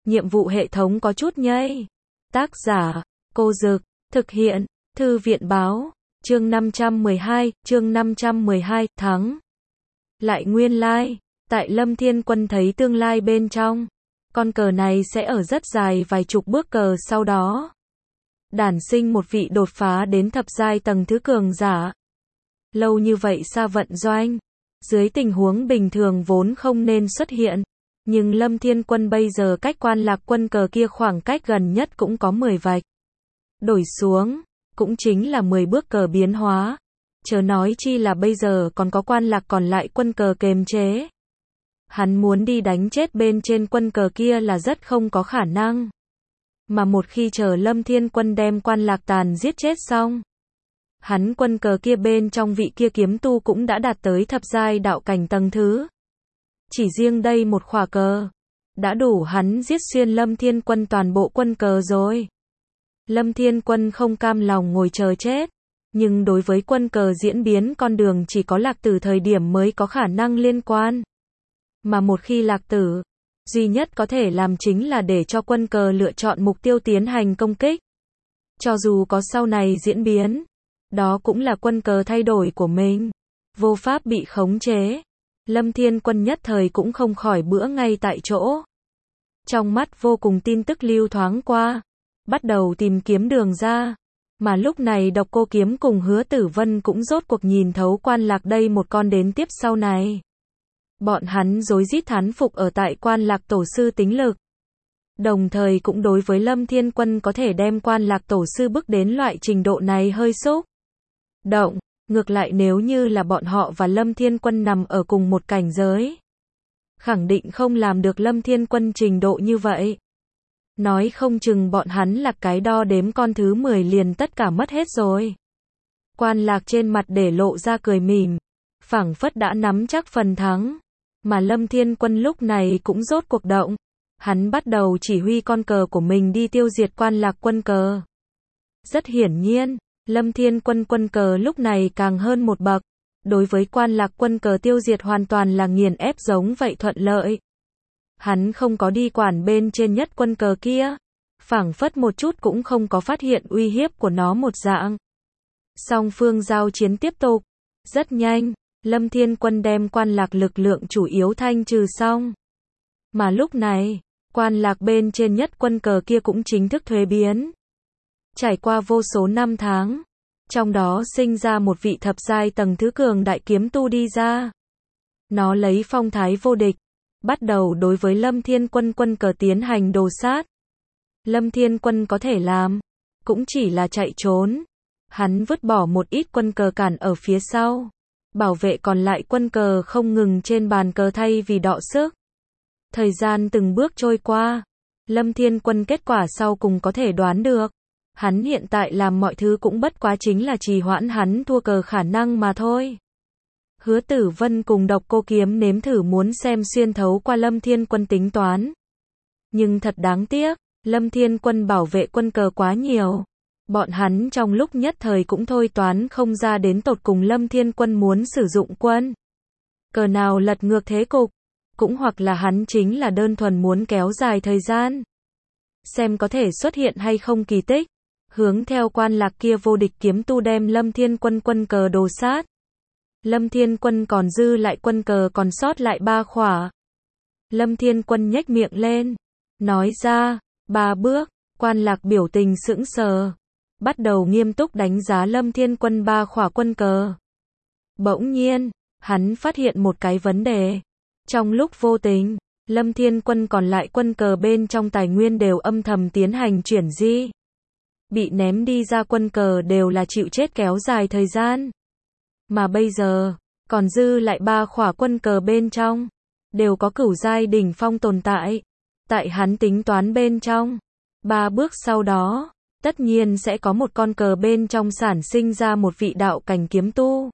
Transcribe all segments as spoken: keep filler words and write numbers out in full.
nhiệm vụ hệ thống có chút nhây. Tác giả, Cô Dực, thực hiện, Thư viện báo, chương năm trăm mười hai, chương năm trăm mười hai, thắng. Lại nguyên lai, like, tại Lâm Thiên Quân thấy tương lai bên trong, con cờ này sẽ ở rất dài vài chục bước cờ sau đó đản sinh một vị đột phá đến thập giai tầng thứ cường giả. Lâu như vậy xa vận doanh, dưới tình huống bình thường vốn không nên xuất hiện, nhưng Lâm Thiên Quân bây giờ cách Quan Lạc Quân cờ kia khoảng cách gần nhất cũng có mười vạch. Đổi xuống, cũng chính là mười bước cờ biến hóa, chớ nói chi là bây giờ còn có Quan Lạc còn lại quân cờ kềm chế. Hắn muốn đi đánh chết bên trên quân cờ kia là rất không có khả năng. Mà một khi chờ Lâm Thiên Quân đem Quan Lạc Tàn giết chết xong, hắn quân cờ kia bên trong vị kia kiếm tu cũng đã đạt tới thập giai đạo cảnh tầng thứ. Chỉ riêng đây một khỏa cờ, đã đủ hắn giết xuyên Lâm Thiên Quân toàn bộ quân cờ rồi. Lâm Thiên Quân không cam lòng ngồi chờ chết, nhưng đối với quân cờ diễn biến con đường chỉ có lạc tử thời điểm mới có khả năng liên quan. Mà một khi lạc tử, duy nhất có thể làm chính là để cho quân cờ lựa chọn mục tiêu tiến hành công kích. Cho dù có sau này diễn biến, đó cũng là quân cờ thay đổi của mình, vô pháp bị khống chế. Lâm Thiên Quân nhất thời cũng không khỏi bữa ngay tại chỗ. Trong mắt vô cùng tin tức lưu thoáng qua, bắt đầu tìm kiếm đường ra. Mà lúc này Độc Cô Kiếm cùng Hứa Tử Vân cũng rốt cuộc nhìn thấu Quan Lạc đây một con đến tiếp sau này. Bọn hắn rối rít thán phục ở tại Quan Lạc tổ sư tính lực. Đồng thời cũng đối với Lâm Thiên Quân có thể đem Quan Lạc tổ sư bước đến loại trình độ này hơi xúc động. Ngược lại nếu như là bọn họ và Lâm Thiên Quân nằm ở cùng một cảnh giới, khẳng định không làm được Lâm Thiên Quân trình độ như vậy. Nói không chừng bọn hắn là cái đo đếm con thứ mười liền tất cả mất hết rồi. Quan Lạc trên mặt để lộ ra cười mỉm, phảng phất đã nắm chắc phần thắng. Mà Lâm Thiên Quân lúc này cũng rốt cuộc động. Hắn bắt đầu chỉ huy con cờ của mình đi tiêu diệt Quan Lạc quân cờ. Rất hiển nhiên, Lâm Thiên Quân quân cờ lúc này càng hơn một bậc. Đối với Quan Lạc quân cờ tiêu diệt hoàn toàn là nghiền ép giống vậy thuận lợi. Hắn không có đi quản bên trên nhất quân cờ kia, phảng phất một chút cũng không có phát hiện uy hiếp của nó một dạng. Song phương giao chiến tiếp tục. Rất nhanh, Lâm Thiên Quân đem Quan Lạc lực lượng chủ yếu thanh trừ xong. Mà lúc này, Quan Lạc bên trên nhất quân cờ kia cũng chính thức thuế biến. Trải qua vô số năm tháng, trong đó sinh ra một vị thập giai tầng thứ cường đại kiếm tu đi ra. Nó lấy phong thái vô địch, bắt đầu đối với Lâm Thiên Quân quân cờ tiến hành đồ sát. Lâm Thiên Quân có thể làm, cũng chỉ là chạy trốn. Hắn vứt bỏ một ít quân cờ cản ở phía sau, bảo vệ còn lại quân cờ không ngừng trên bàn cờ thay vì đọ sức. Thời gian từng bước trôi qua, Lâm Thiên Quân kết quả sau cùng có thể đoán được. Hắn hiện tại làm mọi thứ cũng bất quá chính là trì hoãn hắn thua cờ khả năng mà thôi. Hứa Tử Vân cùng Độc Cô Kiếm nếm thử muốn xem xuyên thấu qua Lâm Thiên Quân tính toán. Nhưng thật đáng tiếc, Lâm Thiên Quân bảo vệ quân cờ quá nhiều. Bọn hắn trong lúc nhất thời cũng thôi toán không ra đến tột cùng Lâm Thiên Quân muốn sử dụng quân cờ nào lật ngược thế cục. Cũng hoặc là hắn chính là đơn thuần muốn kéo dài thời gian, xem có thể xuất hiện hay không kỳ tích. Hướng theo Quan Lạc kia vô địch kiếm tu đem Lâm Thiên Quân quân cờ đồ sát. Lâm Thiên Quân còn dư lại quân cờ còn sót lại ba khỏa. Lâm Thiên Quân nhếch miệng lên, nói ra, ba bước. Quan Lạc biểu tình sững sờ, bắt đầu nghiêm túc đánh giá Lâm Thiên Quân ba khỏa quân cờ. Bỗng nhiên, hắn phát hiện một cái vấn đề. Trong lúc vô tình, Lâm Thiên Quân còn lại quân cờ bên trong tài nguyên đều âm thầm tiến hành chuyển di. Bị ném đi ra quân cờ đều là chịu chết kéo dài thời gian. Mà bây giờ, còn dư lại ba khỏa quân cờ bên trong, đều có cửu giai đỉnh phong tồn tại. Tại hắn tính toán bên trong, ba bước sau đó, tất nhiên sẽ có một con cờ bên trong sản sinh ra một vị đạo cảnh kiếm tu.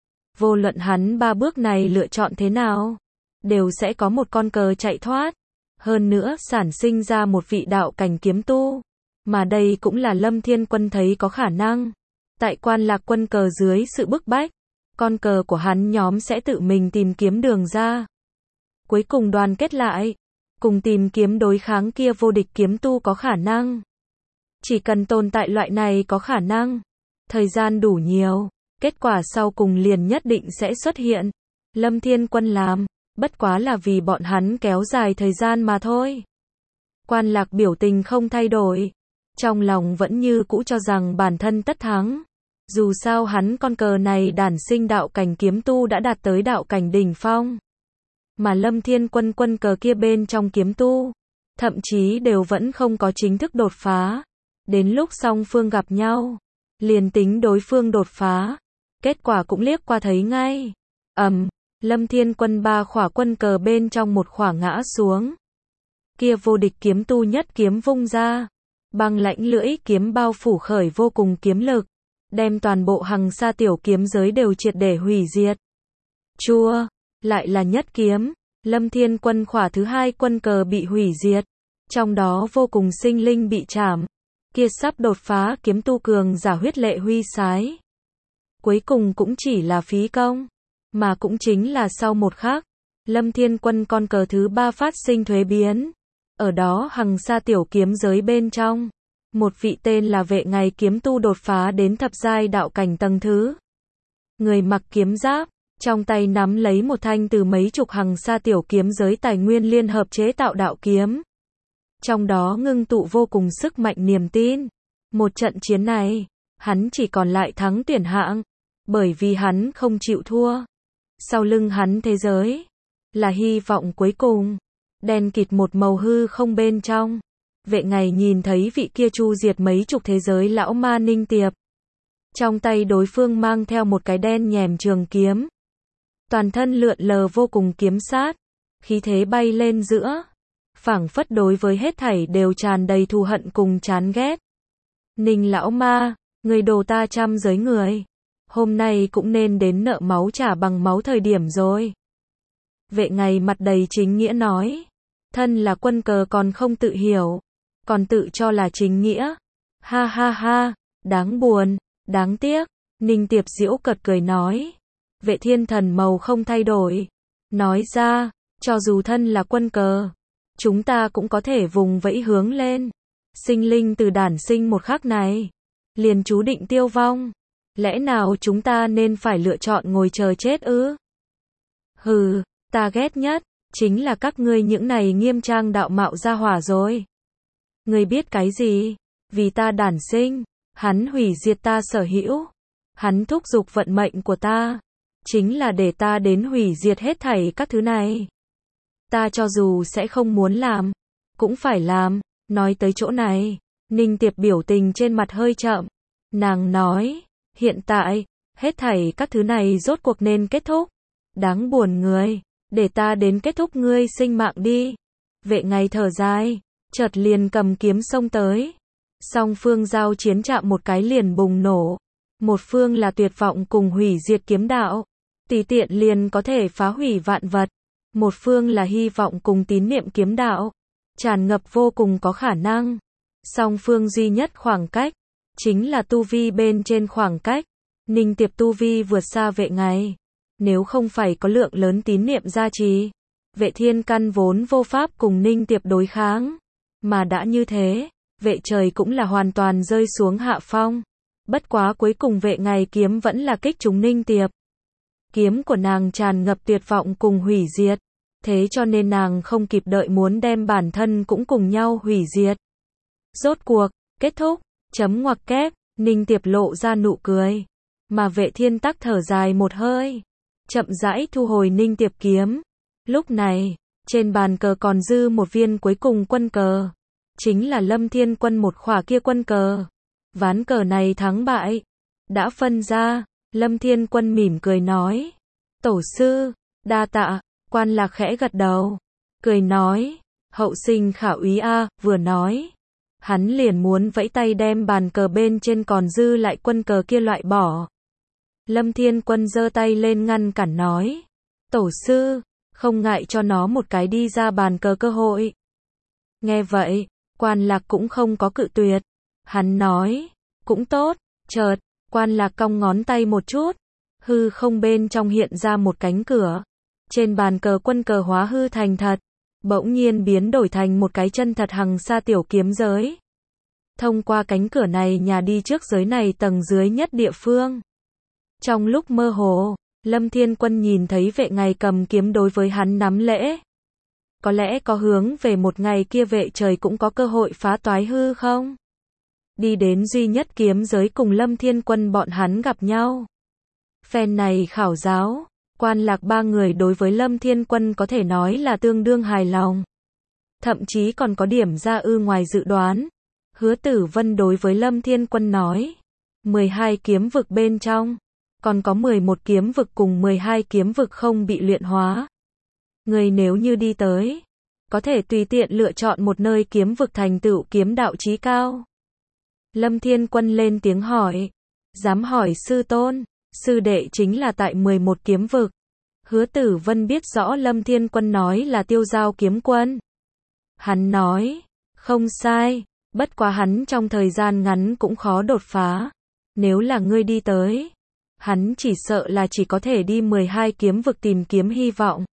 Vô luận hắn ba bước này lựa chọn thế nào, đều sẽ có một con cờ chạy thoát. Hơn nữa sản sinh ra một vị đạo cảnh kiếm tu. Mà đây cũng là Lâm Thiên Quân thấy có khả năng. Tại Quan Lạc quân cờ dưới sự bức bách, con cờ của hắn nhóm sẽ tự mình tìm kiếm đường ra. Cuối cùng đoàn kết lại, cùng tìm kiếm đối kháng kia vô địch kiếm tu có khả năng. Chỉ cần tồn tại loại này có khả năng, thời gian đủ nhiều, kết quả sau cùng liền nhất định sẽ xuất hiện. Lâm Thiên Quân làm, bất quá là vì bọn hắn kéo dài thời gian mà thôi. Quan Lạc biểu tình không thay đổi, trong lòng vẫn như cũ cho rằng bản thân tất thắng. Dù sao hắn con cờ này đản sinh đạo cảnh kiếm tu đã đạt tới đạo cảnh đỉnh phong. Mà Lâm Thiên Quân quân cờ kia bên trong kiếm tu, thậm chí đều vẫn không có chính thức đột phá. Đến lúc song phương gặp nhau, liền tính đối phương đột phá, kết quả cũng liếc qua thấy ngay. Ầm, um, Lâm Thiên Quân ba khỏa quân cờ bên trong một khỏa ngã xuống. Kia vô địch kiếm tu nhất kiếm vung ra, băng lãnh lưỡi kiếm bao phủ khởi vô cùng kiếm lực, đem toàn bộ Hằng Sa tiểu kiếm giới đều triệt để hủy diệt. Chua, lại là nhất kiếm, Lâm Thiên Quân khỏa thứ hai quân cờ bị hủy diệt, trong đó vô cùng sinh linh bị chảm. Kia sắp đột phá kiếm tu cường giả huyết lệ huy sái. Cuối cùng cũng chỉ là phí công, mà cũng chính là sau một khắc, Lâm Thiên Quân con cờ thứ ba phát sinh thuế biến. Ở đó Hằng Sa tiểu kiếm giới bên trong, một vị tên là Vệ Ngày kiếm tu đột phá đến thập giai đạo cảnh tầng thứ. Người mặc kiếm giáp, trong tay nắm lấy một thanh từ mấy chục Hằng Sa tiểu kiếm giới tài nguyên liên hợp chế tạo đạo kiếm. Trong đó ngưng tụ vô cùng sức mạnh niềm tin. Một trận chiến này, hắn chỉ còn lại thắng tuyển hạng, bởi vì hắn không chịu thua. Sau lưng hắn thế giới, là hy vọng cuối cùng. Đen kịt một màu hư không bên trong. Vệ Ngày nhìn thấy vị kia chu diệt mấy chục thế giới lão ma Ninh Tiệp. Trong tay đối phương mang theo một cái đen nhèm trường kiếm. Toàn thân lượn lờ vô cùng kiếm sát, khí thế bay lên giữa. Phảng phất đối với hết thảy đều tràn đầy thù hận cùng chán ghét. Ninh lão ma, người đồ ta trăm giới người. Hôm nay cũng nên đến nợ máu trả bằng máu thời điểm rồi. Vệ Ngày mặt đầy chính nghĩa nói. Thân là quân cờ còn không tự hiểu, còn tự cho là chính nghĩa. Ha ha ha, đáng buồn, đáng tiếc. Ninh Tiệp giễu cợt cười nói. Vệ Thiên Thần màu không thay đổi. Nói ra, cho dù thân là quân cờ, chúng ta cũng có thể vùng vẫy hướng lên. Sinh linh từ đản sinh một khắc này, liền chú định tiêu vong. Lẽ nào chúng ta nên phải lựa chọn ngồi chờ chết ư? Hừ, ta ghét nhất, chính là các ngươi những này nghiêm trang đạo mạo ra hỏa rồi. Ngươi biết cái gì? Vì ta đản sinh, hắn hủy diệt ta sở hữu. Hắn thúc giục vận mệnh của ta, chính là để ta đến hủy diệt hết thảy các thứ này. Ta cho dù sẽ không muốn làm, cũng phải làm. Nói tới chỗ này, Ninh Tiệp biểu tình trên mặt hơi chậm. Nàng nói, hiện tại, hết thảy các thứ này rốt cuộc nên kết thúc. Đáng buồn người, để ta đến kết thúc ngươi sinh mạng đi. Vệ Ngày thở dài, chợt liền cầm kiếm xông tới. Song phương giao chiến chạm một cái liền bùng nổ. Một phương là tuyệt vọng cùng hủy diệt kiếm đạo, tùy tiện liền có thể phá hủy vạn vật. Một phương là hy vọng cùng tín niệm kiếm đạo, tràn ngập vô cùng có khả năng. Song phương duy nhất khoảng cách, chính là tu vi bên trên khoảng cách. Ninh Tiệp tu vi vượt xa Vệ Ngày. Nếu không phải có lượng lớn tín niệm gia trì, Vệ Thiên căn vốn vô pháp cùng Ninh Tiệp đối kháng. Mà đã như thế, Vệ Trời cũng là hoàn toàn rơi xuống hạ phong. Bất quá cuối cùng Vệ Ngày kiếm vẫn là kích trúng Ninh Tiệp. Kiếm của nàng tràn ngập tuyệt vọng cùng hủy diệt. Thế cho nên nàng không kịp đợi muốn đem bản thân cũng cùng nhau hủy diệt. Rốt cuộc, kết thúc, chấm ngoặc kép, Ninh Tiệp lộ ra nụ cười. Mà Vệ Thiên tắc thở dài một hơi, chậm rãi thu hồi Ninh Tiệp kiếm. Lúc này, trên bàn cờ còn dư một viên cuối cùng quân cờ. Chính là Lâm Thiên Quân một khỏa kia quân cờ. Ván cờ này thắng bại đã phân ra. Lâm Thiên Quân mỉm cười nói. Tổ sư, đa tạ. Quan Lạc khẽ gật đầu, cười nói. Hậu sinh khả úy a. Vừa nói, hắn liền muốn vẫy tay đem bàn cờ bên trên còn dư lại quân cờ kia loại bỏ. Lâm Thiên Quân giơ tay lên ngăn cản nói. Tổ sư, không ngại cho nó một cái đi ra bàn cờ cơ hội. Nghe vậy, Quan Lạc cũng không có cự tuyệt. Hắn nói, cũng tốt. Chợt, Quan Lạc cong ngón tay một chút, hư không bên trong hiện ra một cánh cửa. Trên bàn cờ quân cờ hóa hư thành thật. bỗng nhiên biến đổi thành một cái chân thật hằng sa tiểu kiếm giới. Thông qua cánh cửa này nhà đi trước giới này tầng dưới nhất địa phương. Trong lúc mơ hồ, Lâm Thiên Quân nhìn thấy vệ ngày cầm kiếm đối với hắn nắm lễ. Có lẽ có hướng về một ngày kia vệ trời cũng có cơ hội phá toái hư không? Đi đến duy nhất kiếm giới cùng Lâm Thiên Quân bọn hắn gặp nhau. Phen này khảo giáo, Quan Lạc ba người đối với Lâm Thiên Quân có thể nói là tương đương hài lòng. Thậm chí còn có điểm ra ư ngoài dự đoán. Hứa Tử Vân đối với Lâm Thiên Quân nói, mười hai kiếm vực bên trong, còn có mười một kiếm vực cùng mười hai kiếm vực không bị luyện hóa. Người nếu như đi tới, có thể tùy tiện lựa chọn một nơi kiếm vực thành tựu kiếm đạo chí cao. Lâm Thiên Quân lên tiếng hỏi, dám hỏi sư tôn, sư đệ chính là tại mười một kiếm vực. Hứa Tử Vân biết rõ Lâm Thiên Quân nói là Tiêu Giao kiếm quân. Hắn nói, không sai, bất quá hắn trong thời gian ngắn cũng khó đột phá. Nếu là ngươi đi tới, hắn chỉ sợ là chỉ có thể đi mười hai kiếm vực tìm kiếm hy vọng.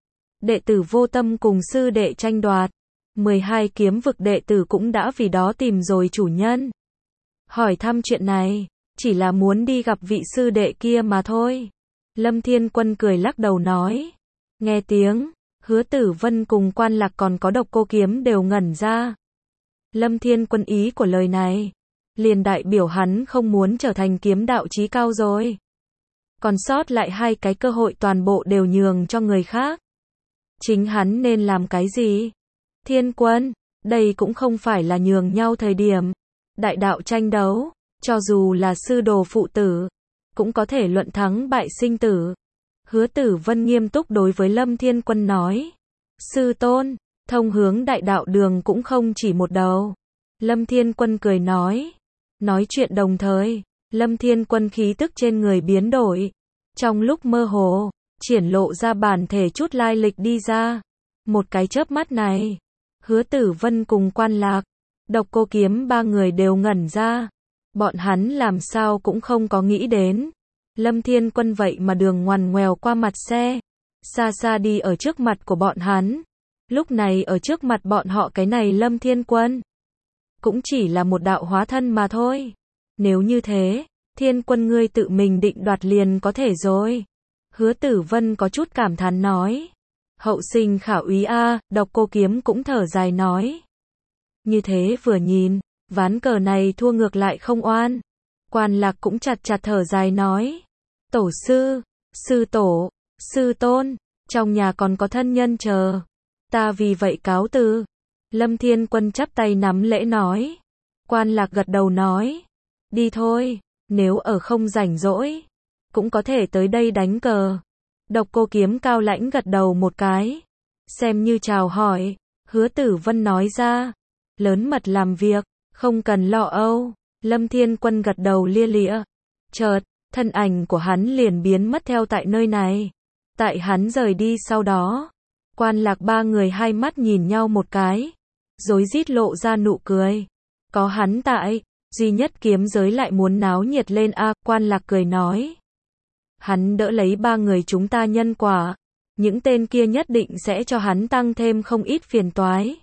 Đệ tử Vô Tâm cùng sư đệ tranh đoạt, mười hai kiếm vực đệ tử cũng đã vì đó tìm rồi chủ nhân. Hỏi thăm chuyện này, chỉ là muốn đi gặp vị sư đệ kia mà thôi. Lâm Thiên Quân cười lắc đầu nói. Nghe tiếng, Hứa Tử Vân cùng Quan Lạc còn có Độc Cô Kiếm đều ngẩn ra. Lâm Thiên Quân ý của lời này, liền đại biểu hắn không muốn trở thành kiếm đạo chí cao rồi. Còn sót lại hai cái cơ hội toàn bộ đều nhường cho người khác. Chính hắn nên làm cái gì? Thiên Quân, đây cũng không phải là nhường nhau thời điểm. Đại đạo tranh đấu, cho dù là sư đồ phụ tử, cũng có thể luận thắng bại sinh tử. Hứa Tử Vân nghiêm túc đối với Lâm Thiên Quân nói. Sư tôn, thông hướng đại đạo đường cũng không chỉ một đầu. Lâm Thiên Quân cười nói. Nói chuyện đồng thời, Lâm Thiên Quân khí tức trên người biến đổi. Trong lúc mơ hồ, triển lộ ra bản thể chút lai lịch đi ra. Một cái chớp mắt này, Hứa Tử Vân cùng Quan Lạc, Độc Cô Kiếm ba người đều ngẩn ra. Bọn hắn làm sao cũng không có nghĩ đến. Lâm Thiên Quân vậy mà đường ngoằn ngoèo qua mặt xe. Xa xa đi ở trước mặt của bọn hắn. Lúc này ở trước mặt bọn họ cái này Lâm Thiên Quân cũng chỉ là một đạo hóa thân mà thôi. Nếu như thế, Thiên Quân ngươi tự mình định đoạt liền có thể rồi. Hứa Tử Vân có chút cảm thán nói. Hậu sinh khảo úy a, Độc Cô Kiếm cũng thở dài nói. Như thế vừa nhìn, ván cờ này thua ngược lại không oan. Quan Lạc cũng chặt chặt thở dài nói. Tổ sư, sư tổ, sư tôn, trong nhà còn có thân nhân chờ. Ta vì vậy cáo từ. Lâm Thiên Quân chắp tay nắm lễ nói. Quan Lạc gật đầu nói. Đi thôi, nếu ở không rảnh rỗi, cũng có thể tới đây đánh cờ. Độc Cô Kiếm cao lãnh gật đầu một cái. Xem như chào hỏi. Hứa Tử Vân nói ra. Lớn mật làm việc, không cần lo âu. Lâm Thiên Quân gật đầu lia lịa. Chợt, thân ảnh của hắn liền biến mất theo tại nơi này. Tại hắn rời đi sau đó, Quan Lạc ba người hai mắt nhìn nhau một cái, rối rít lộ ra nụ cười. Có hắn tại, duy nhất kiếm giới lại muốn náo nhiệt lên a. Quan Lạc cười nói. Hắn đỡ lấy ba người chúng ta nhân quả, những tên kia nhất định sẽ cho hắn tăng thêm không ít phiền toái.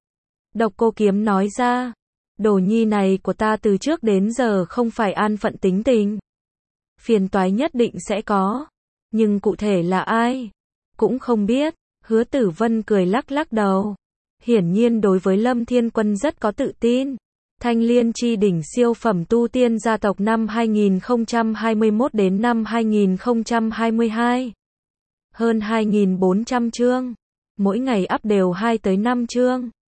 Độc Cô Kiếm nói ra. Đồ nhi này của ta từ trước đến giờ không phải an phận tính tình. Phiền toái nhất định sẽ có. Nhưng cụ thể là ai? Cũng không biết. Hứa Tử Vân cười lắc lắc đầu. Hiển nhiên đối với Lâm Thiên Quân rất có tự tin. Thanh Liên chi đỉnh siêu phẩm tu tiên gia tộc năm hai nghìn không trăm hai mươi mốt đến năm hai nghìn không trăm hai mươi hai. Hơn hai nghìn bốn trăm chương. Mỗi ngày up đều hai tới năm chương.